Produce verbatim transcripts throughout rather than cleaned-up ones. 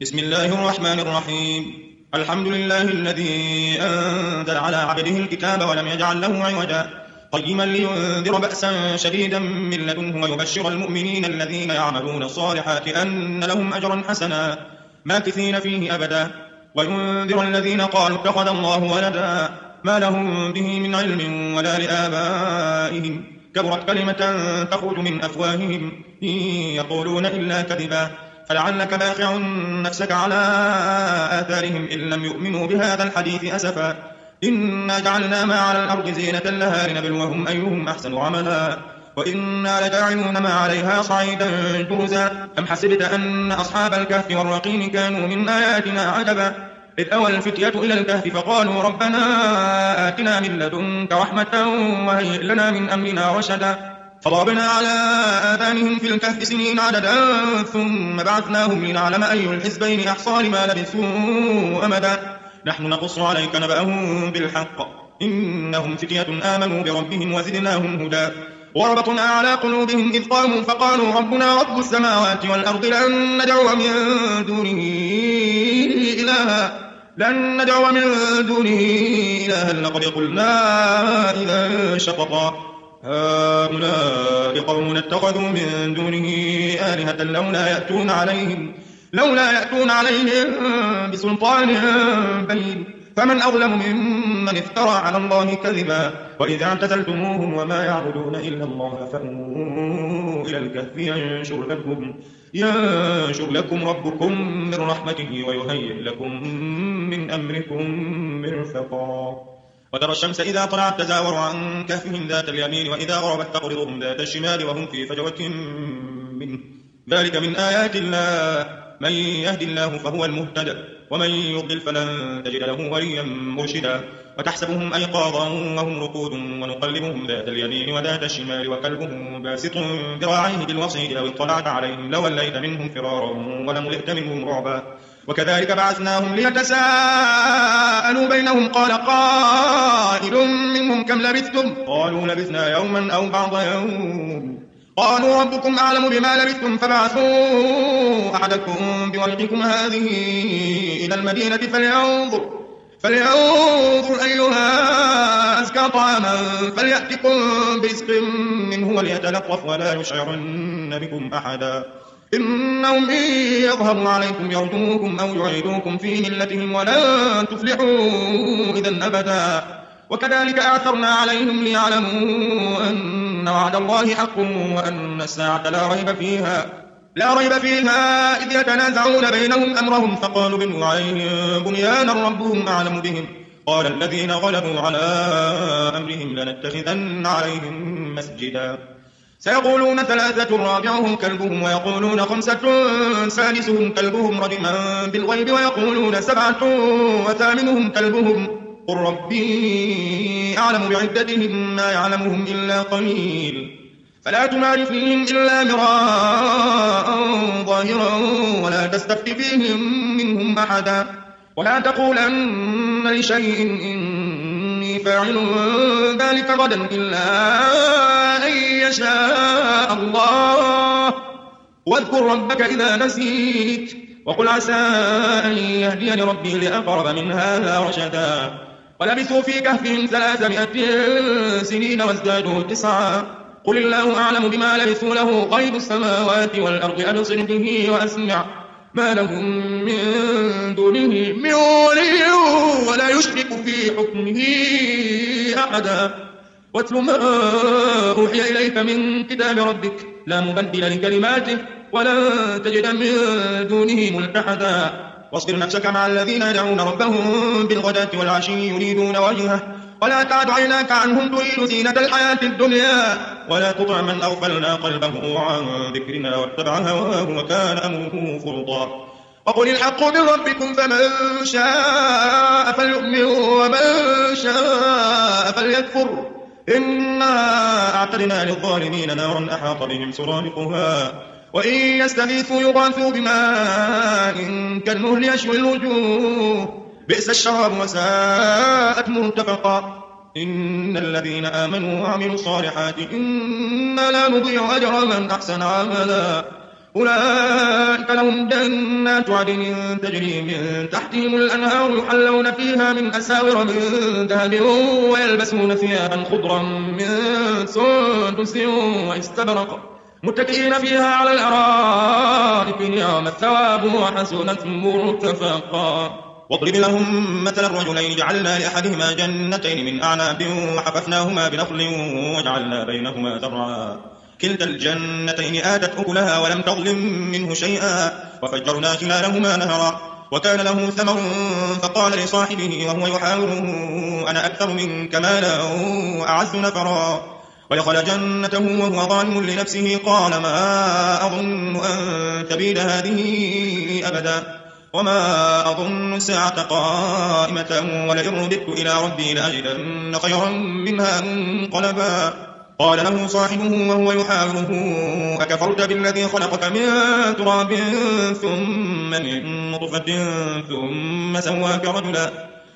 بسم الله الرحمن الرحيم. الحمد لله الذي أنزل على عبده الكتاب ولم يجعل له عوجا قيما لينذر بأسا شديدا من لدنه ويبشر المؤمنين الذين يعملون الصالحات أن لهم أجرا حسنا ماكثين فيه أبدا وينذر الذين قالوا اتخذ الله ولدا ما لهم به من علم ولا لآبائهم كبرت كلمة تخرج من أفواههم إن يقولون إلا كذبا فلعلك باخع نفسك على آثارهم إن لم يؤمنوا بهذا الحديث أسفا إنا جعلنا ما على الأرض زينة لها لنبلوهم أيهم أحسن عملا وإنا لجاعلون ما عليها صعيدا جرزا أم حسبت أن أصحاب الكهف والرقيم كانوا من آياتنا عجبا إذ أوى الفتية إلى الكهف فقالوا ربنا آتنا من لدنك رحمة وهيئ لنا من أمرنا رشدا فضربنا على آذانهم في الكهف سنين عددا ثم بعثناهم لنعلم أي الحزبين أحصى لما لبثوا أمدا نحن نقص عليك نبأهم بالحق إنهم فتية آمنوا بربهم وزدناهم هدى وربطنا على قلوبهم إذ قاموا فقالوا ربنا رب السماوات والأرض لن ندعو من دونه إلها لن ندعو من دونه إلها لقد قلنا إذا شططا هؤلاء قوم اتخذوا من دونه آلهة لولا يأتون عليهم لولا يأتون عليهم بسلطان بين فمن أظلم ممن افترى على الله كذبا وإذا اعتزلتموهم وما يعبدون إلا الله فأووا إلى الكهف ينشر لكم ينشر لكم ربكم من رحمته ويهيئ لكم من أمركم مرفقا وترى الشمس إذا طلعت تزاور عن كهفهم ذات اليمين وإذا غربت تقرضهم ذات الشمال وهم في فجوة منه ذلك من آيات الله من يهد الله فهو المهتد ومن يضلل فلن تجد له وليا مرشدا وتحسبهم أيقاظا وهم رقود ونقلبهم ذات اليمين وذات الشمال وكلبهم باسط ذراعيه بالوصيد لو اطلعت عليهم لوليت منهم فرارا ولملئت منهم رعبا وكذلك بعثناهم ليتساءلوا بينهم قال قائل منهم كم لبثتم قالوا لبثنا يوما أو بعض يوم قالوا ربكم أعلم بما لبثتم فبعثوا أحدكم بورقكم هذه إلى المدينة فلينظر فلينظر أيها أزكى طعاما فليأتكم برزق منه وليتلطف ولا يشعرن بكم أحدا إنهم إن يظهروا عليكم يرجوكم أو يعيدوكم في ملتهم ولن تفلحوا إذا أبدا وكذلك أعثرنا عليهم ليعلموا أن وعد الله حق وأن الساعة لا ريب فيها لا ريب فيها إذ يتنازعون بينهم أمرهم فقالوا بنوا عليهم بنيانا ربهم أعلم بهم قال الذين غلبوا على أمرهم لنتخذن عليهم مسجدا سيقولون ثلاثة رابعهم كلبهم ويقولون خمسة سادسهم كلبهم رجما بالغيب ويقولون سبعة وثامنهم كلبهم قل ربي أعلم بعدتهم ما يعلمهم إلا قليل فلا تمار فيهم إلا مراء ظاهرا ولا تستفت فيهم منهم أحدا ولا تقولن لشيء إني فاعل ذلك غدا إلا أن يشاء الله واذكر ربك إذا نسيت وقل عسى أن يهديني ربي لأقرب من هذا رشدا ولبثوا في كهفهم ثلاثمائة سنين وازدادوا تسعا قل الله أعلم بما لبثوا له غيب السماوات والأرض أبصر به وأسمع ما لهم من دونه من ولي ولا يشرك في حكمه أحدا واتل ما أوحي إليك من كتاب ربك لا مبدل لكلماته ولن تجد من دونه ملتحدا واصبر نفسك مع الذين يدعون ربهم بالغداة والعشي يريدون وجهه ولا تعد عيناك عنهم تريد زينة الحياة الدنيا ولا تطع من أغفلنا قلبه عن ذكرنا واتبع هواه وكان أمره فرطا وقل الحق من ربكم فمن شاء فليؤمن ومن شاء فليكفر إنا أعتدنا للظالمين نارا أحاط بهم سرادقها وإن يستغيثوا يغاثوا بماء كالمهل يشوي الوجوه بئس الشراب وساءت مرتفقا إن الذين آمنوا وعملوا الصالحات إنا لا نضيع أجر من أحسن عملا أولئك لهم جنات عدن تجري من تحتهم الأنهار يحلون فيها من أساور من ذهب ويلبسون ثيابا خضرا من سندس واستبرق متكئين فيها على الأرائك نعم الثواب وحسنت مرتفقا. واضرب لهم مثل الرجلين جعلنا لأحدهما جنتين من أعناب وحففناهما بنخل وجعلنا بينهما زرعا كلتا الجنتين آتت أكلها ولم تظلم منه شيئا وفجرنا خلالهما نهرا وكان له ثمر فقال لصاحبه وهو يحاوره أنا أكثر منك مالا وأعز نفرا ودخل جنته وهو ظالم لنفسه قال ما أظن أن تبيد هذه أبدا وما أظن الساعة قائمة ولئن رددت إلى ربي لأجدن خيرا منها منقلبا. قال له صاحبه وهو يحاوره أكفرت بالذي خلقك من تراب ثم من نطفة ثم سواك رجلا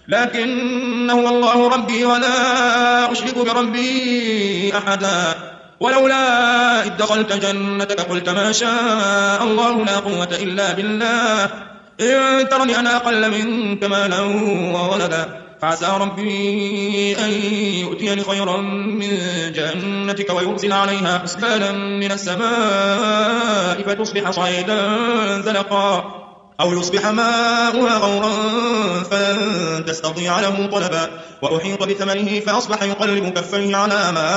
لكن هو الله ربي ولا أشرك بربي أحدا ولولا إذ دخلت جنتك قلت ما شاء الله لا قوة إلا بالله إن ترني أنا أقل منك مالا وولدا فعسى ربي أن يؤتيني خيرا من جنتك ويرسل عليها حسبانا من السماء فتصبح صعيدا زلقا أو يصبح ماؤها غورا فلن تستطيع له طلبا وأحيط بثمنه فأصبح يقلب كفيه على ما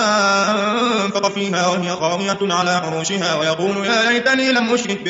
أنفق فيها وهي خاوية على عروشها ويقول يا ليتني لم أشرك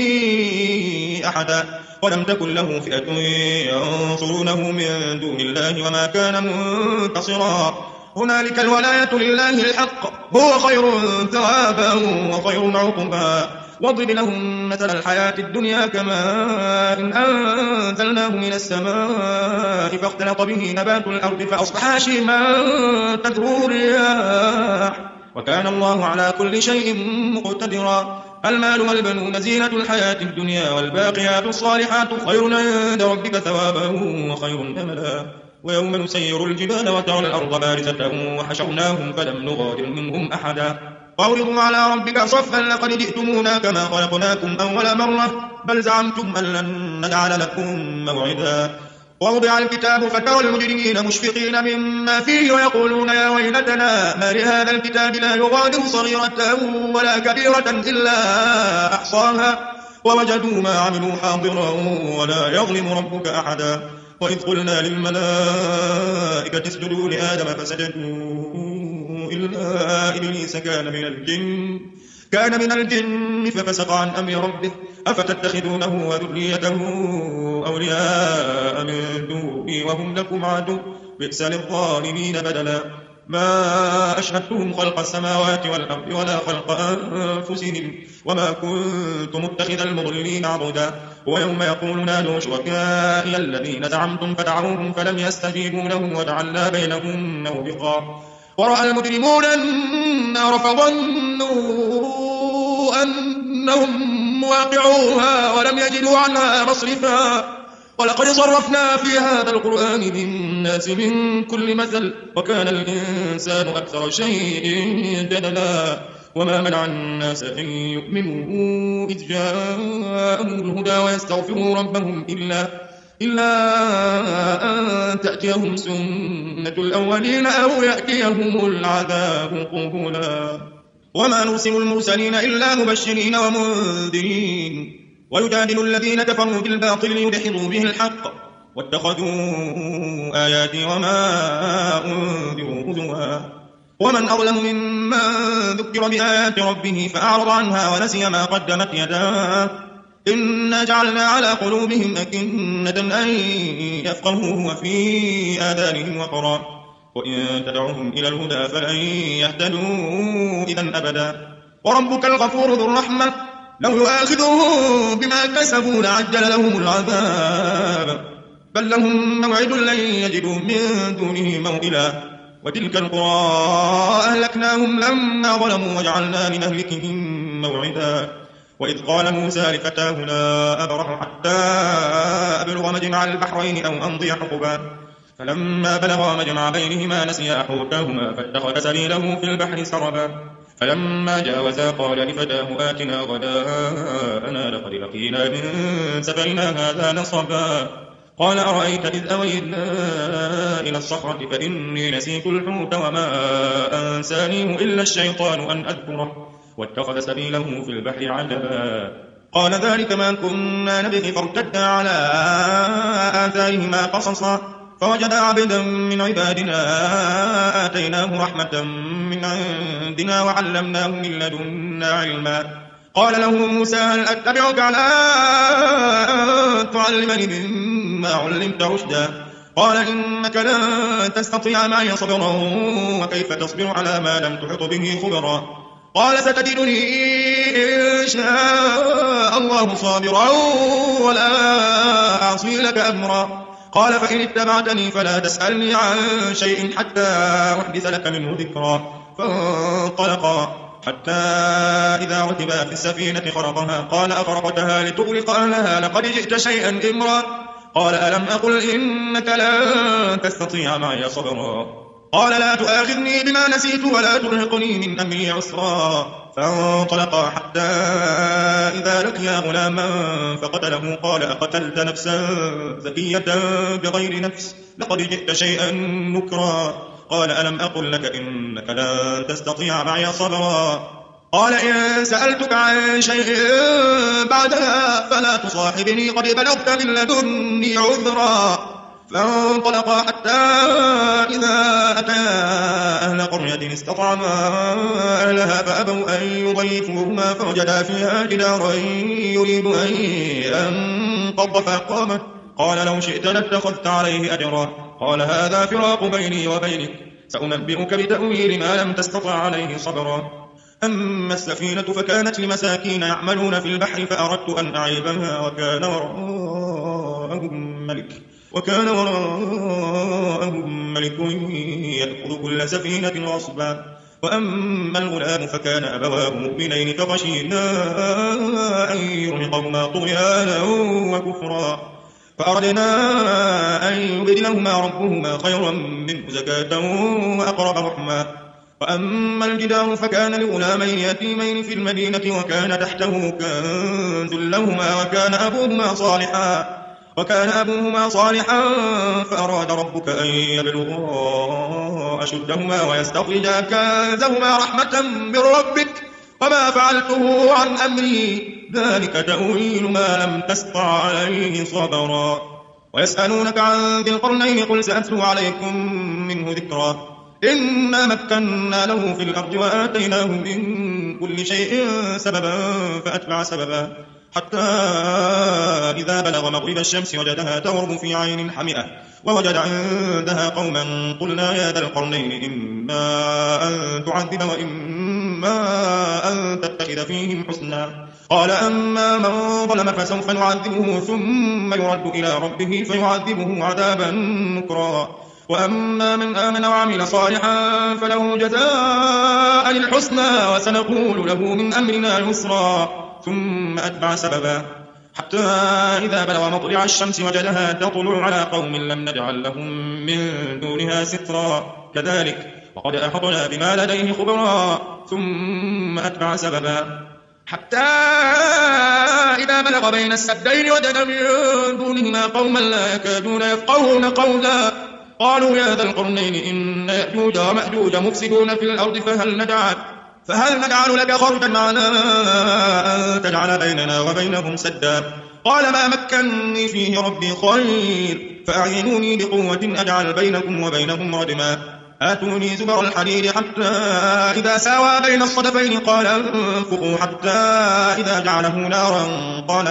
بربي أحدا ولم تكن له فئة ينصرونه من دون الله وما كان منتصرا هنالك الولاية لله الحق هو خير ثوابا وخير عقبا. واضرب لهم مثل الحياة الدنيا كماء إن أنزلناه من السماء فاختلط به نبات الأرض فأصبح هشيما تذروه الرياح وكان الله على كل شيء مقتدرا. المال والبنون زينة الحياة الدنيا والباقيات الصالحات خير عند ربك ثوابا وخير أملا. ويوم نسير الجبال وترى الأرض بارزة وحشرناهم فلم نغادر منهم أحدا وعرضوا على ربك صفا لقد جئتمونا كما خلقناكم أول مرة بل زعمتم أن لن نجعل لكم موعدا. ووضع الكتاب فترى المجرمين مشفقين مما فيه ويقولون يا ويلتنا ما لهذا الكتاب لا يغادر صغيرة ولا كبيرة إلا أحصاها ووجدوا ما عملوا حاضرا ولا يظلم ربك أحدا. وإذ قلنا للملائكة اسجدوا لآدم فسجدوا إلا إبليس كان من الجن كان من الجن ففسق عن أمر ربه أفتتخذونه وذريته أولياء من دوني وهم لكم عدو بئس للظالمين بدلا. ما أشهدتهم خلق السماوات والأرض ولا خلق أنفسهم وما كنت متخذ المضلين عضدا. ويوم يقول نادوا شركائي الذين زعمتم فدعوهم فلم يستجيبوا لهم وجعلنا بينهم موبقا. ورأى المجرمون النار فظنوا أنهم مواقعوها ولم يجدوا عنها مصرفا. ولقد صرفنا في هذا القرآن للناس من كل مثل وكان الإنسان أكثر شيء جدلا. وما منع الناس أن يؤمنوا إذ جاءهم الهدى ويستغفروا ربهم إلا إلا أن تأتيهم سنة الأولين أو يأتيهم العذاب قبلا. وما نرسل المرسلين إلا مبشرين ومنذرين ويجادل الذين كفروا بالباطل ليدحضوا به الحق واتخذوا آياتي وما أنذروا هزوا. ومن أظلم ممن ذكر بآيات ربه فأعرض عنها ونسي ما قدمت يداه إنا جعلنا على قلوبهم أكنة أن يفقهوه وفي آذانهم وقرا وإن تدعوهم إلى الهدى فلن يهتدوا إذا أبدا. وربك الغفور ذو الرحمة لو يؤاخذهم بما كسبوا لعجل لهم العذاب بل لهم موعد لن يجدوا من دونه موئلا. وتلك القرى أهلكناهم لما ظلموا وجعلنا لمهلكهم موعدا. وإذ قال موسى لفتاه لا أبرح حتى أبلغ مجمع البحرين أو أمضي حقبا فلما بلغا مجمع بينهما نسيا حوتاهما فاتخذ سبيله في البحر سربا فلما جاوزا قال لفتاه آتنا غداءنا لقد لقينا من سفرنا هذا نصبا قال أرأيت إذ أوينا إلى الصخرة فإني نسيت الحوت وما أنسانيه إلا الشيطان أن أذكره واتخذ سبيله في البحر عجبا قال ذلك ما كنا نبغي فارتدا على آثارهما قصصا فوجدا عبدا من عبادنا آتيناه رحمة من عندنا وعلمناه من لدنا علما قال له موسى هل أتبعك على أن تعلمني مما علمت رشدا قال إنك لن تستطيع معي صبرا وكيف تصبر على ما لم تحط به خبرا قال ستجدني إن شاء الله صابرا ولا أعصي لك أمرا قال فإن اتبعتني فلا تسألني عن شيء حتى أحدث لك منه ذكرا فانطلقا حتى إذا ركبا في السفينة خرقها قال أخرقتها لتغرق أهلها لقد جئت شيئا إمرا قال ألم أقل إنك لن تستطيع معي صبرا قال لا تؤاخذني بما نسيت ولا ترهقني من أمري عسرا فانطلقا حتى إذا لقيا غلاما فقتله قال أقتلت نفسا زكية بغير نفس لقد جئت شيئا نكرا قال ألم أقل لك إنك لن تستطيع معي صبرا قال إن سألتك عن شيء بعدها فلا تصاحبني قد بلغت من لدني عذرا فانطلقا حتى إذا أتيا أهل قرية استطعما أهلها فأبوا أن يضيفوهما فوجدا فيها جدارا يريد أن ينقض فأقامه قال لو شئت لاتخذت عليه أجرا قال هذا فراق بيني وبينك سأنبئك بتأويل ما لم تستطع عليه صبرا أما السفينة فكانت لمساكين يعملون في البحر فأردت أن أعيبها وكان وراءهم ملك وكان وراءهم ملك يأخذ كل سفينة غصبا وأما الغلام فكان أبواه مؤمنين فخشينا أن يرهقهما طغيانا وكفرا فأردنا أن يبدلهما ربهما خيرا منه زكاة وأقرب رحما وأما الجدار فكان لغلامين يتيمين في المدينة وكان تحته كنز لهما وكان أبوهما صالحا وكان أبوهما صالحا فأراد ربك أن يبلغا أشدهما ويستخرجا كنزهما رحمة من ربك وما فعلته عن أمري ذلك تأويل ما لم تستطع عليه صبرا ويسألونك عن ذي القرنين قل سأتلو عليكم منه ذكرا إنا مكنا له في الأرض وآتيناه من كل شيء سببا فأتبع سببا حتى إذا بلغ مغرب الشمس وجدها تغرب في عين حمئة ووجد عندها قوما قلنا يا ذا القرنين إما أن تعذب وإما أن تتخذ فيهم حسنا قال أما من ظلم فسوف نعذبه ثم يرد إلى ربه فيعذبه عذابا نكرا وأما من آمن وعمل صالحا فله جزاء الحسنى وسنقول له من أمرنا يسرا ثم أتبع سببا حتى إذا بلغ مطلع الشمس وجدها تطلع على قوم لم نجعل لهم من دونها سترا كذلك وقد أحطنا بما لديه خبرا ثم أتبع سببا حتى إذا بلغ بين السدين وجد من دونهما قوما لا يكادون يفقهون قولا قالوا يا ذا القرنين إن يأجوج ومأجوج مفسدون في الأرض فهل نجعل فهل نجعل لك خرجا على أن تجعل بيننا وبينهم سدا قال ما مكنني فيه ربي خير فأعينوني بقوة أجعل بينكم وبينهم ردما آتوني زبر الحديد حتى إذا ساوى بين الصدفين قال انفقوا حتى إذا جعله نارا قال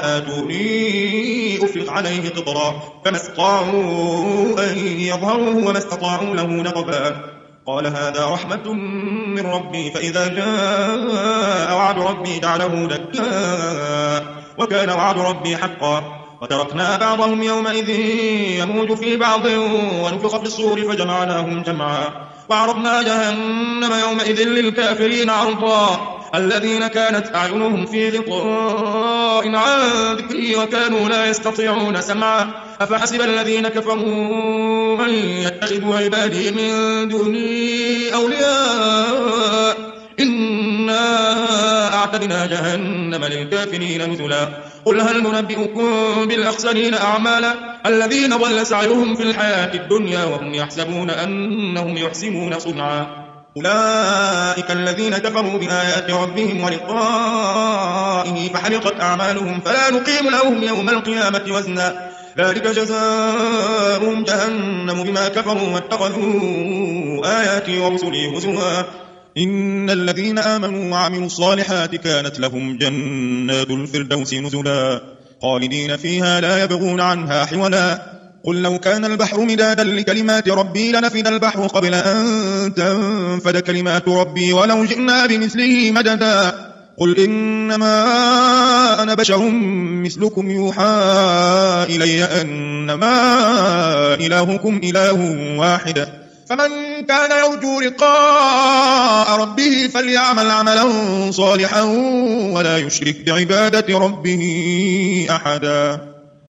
آتوني أفرغ عليه قطرا فما استطاعوا أن يظهروه وما استطاعوا له نقبا قال هذا رحمة من ربي فإذا جاء وعد ربي جعله دكا وكان وعد ربي حقا وتركنا بعضهم يومئذ يموج في بعض ونفخ في الصور فجمعناهم جمعا وعرضنا جهنم يومئذ للكافرين عرضا الذين كانت أعينهم في غطاء عن ذكري وكانوا لا يستطيعون سمعا أفحسب الذين كفروا أن يتخذوا عبادي من دوني أولياء إن إنا أعتدنا جهنم للكافرين نزلا قل هل ننبئكم بالأخسرين أعمالا الذين ضل سعيهم في الحياة الدنيا وهم يحسبون أنهم يحسنون صنعا أولئك الذين كفروا بآيات ربهم ولقائه فحبطت أعمالهم فلا نقيم لهم يوم القيامة وزنا ذلك جزاؤهم جهنم بما كفروا واتخذوا آياتي ورسلي هزوا إن الذين آمنوا وعملوا الصالحات كانت لهم جنات الفردوس نزلا خالدين فيها لا يبغون عنها حولا قل لو كان البحر مدادا لكلمات ربي لنفد البحر قبل أن تنفد كلمات ربي ولو جئنا بمثله مددا قل إنما أنا بشر مثلكم يوحى إلي أنما إلهكم إله واحد فمن كان يرجو لقاء ربه فليعمل عملا صالحا ولا يشرك بعبادة ربه أحدا.